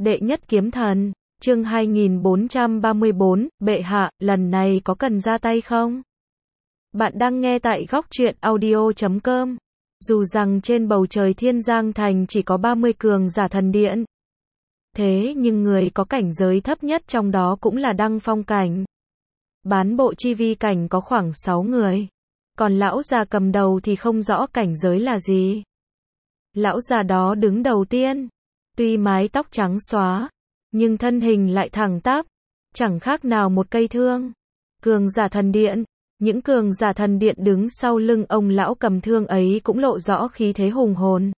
Đệ nhất kiếm thần, chương 2434, bệ hạ, lần này có cần ra tay không? Bạn đang nghe tại góc truyện audio.com. Dù rằng trên bầu trời Thiên Giang Thành chỉ có 30 cường giả thần điện. Thế nhưng người có cảnh giới thấp nhất trong đó cũng là đăng phong cảnh. Bán bộ chi vi cảnh có khoảng 6 người. Còn lão già cầm đầu thì không rõ cảnh giới là gì. Lão già đó đứng đầu tiên. Tuy mái tóc trắng xóa, nhưng thân hình lại thẳng tắp, chẳng khác nào một cây thương. Cường giả thần điện, những cường giả thần điện đứng sau lưng ông lão cầm thương ấy cũng lộ rõ khí thế hùng hồn.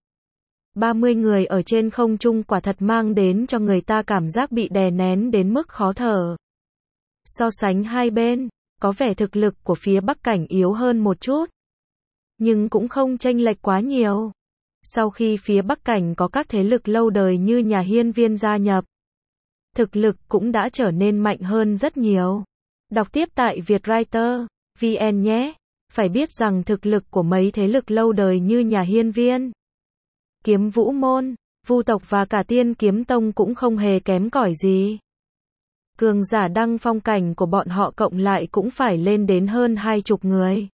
30 người ở trên không trung quả thật mang đến cho người ta cảm giác bị đè nén đến mức khó thở. So sánh hai bên, có vẻ thực lực của phía Bắc cảnh yếu hơn một chút, nhưng cũng không chênh lệch quá nhiều. Sau khi phía Bắc cảnh có các thế lực lâu đời như nhà Hiên Viên gia nhập, thực lực cũng đã trở nên mạnh hơn rất nhiều. Đọc tiếp tại Vietwriter VN nhé. Phải biết rằng thực lực của mấy thế lực lâu đời như nhà Hiên Viên, Kiếm Vũ Môn, Vu tộc và cả Tiên Kiếm Tông cũng không hề kém cỏi gì. Cường giả đăng phong cảnh của bọn họ cộng lại cũng phải lên đến hơn 20 người.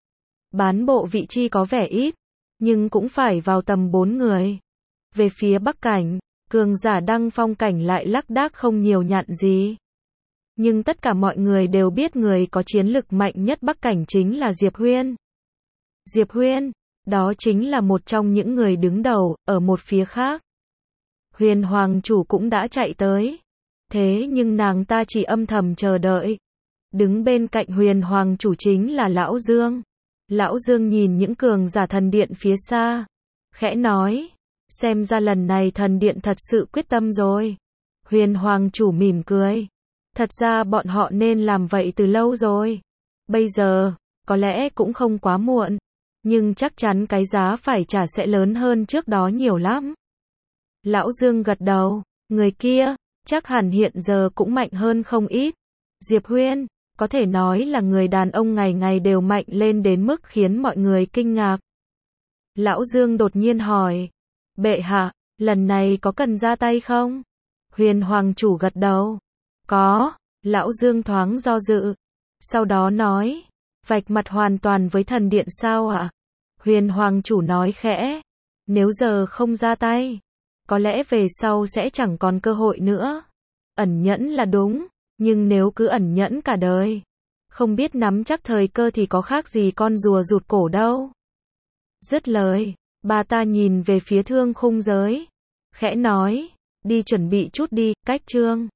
Bán bộ vị chi có vẻ ít, nhưng cũng phải vào tầm 4 người. Về phía Bắc cảnh, cường giả đăng phong cảnh lại lác đác không nhiều nhặn gì. Nhưng tất cả mọi người đều biết người có chiến lực mạnh nhất Bắc cảnh chính là Diệp Huyên. Diệp Huyên, đó chính là một trong những người đứng đầu. Ở một phía khác, Huyền Hoàng chủ cũng đã chạy tới. Thế nhưng nàng ta chỉ âm thầm chờ đợi. Đứng bên cạnh Huyền Hoàng chủ chính là Lão Dương. Lão Dương nhìn những cường giả thần điện phía xa, khẽ nói, xem ra lần này thần điện thật sự quyết tâm rồi. Huyền Hoàng chủ mỉm cười, thật ra bọn họ nên làm vậy từ lâu rồi. Bây giờ, có lẽ cũng không quá muộn, nhưng chắc chắn cái giá phải trả sẽ lớn hơn trước đó nhiều lắm. Lão Dương gật đầu, người kia, chắc hẳn hiện giờ cũng mạnh hơn không ít. Diệp Huyên, có thể nói là người đàn ông ngày ngày đều mạnh lên đến mức khiến mọi người kinh ngạc. Lão Dương đột nhiên hỏi, bệ hạ, lần này có cần ra tay không? Huyền Hoàng chủ gật đầu, có. Lão Dương thoáng do dự, sau đó nói, vạch mặt hoàn toàn với thần điện sao ạ? Huyền Hoàng chủ nói khẽ, nếu giờ không ra tay, có lẽ về sau sẽ chẳng còn cơ hội nữa. Ẩn nhẫn là đúng, nhưng nếu cứ ẩn nhẫn cả đời, không biết nắm chắc thời cơ thì có khác gì con rùa rụt cổ đâu. Dứt lời, bà ta nhìn về phía Thương Khung Giới, khẽ nói, đi chuẩn bị chút đi, cách chương.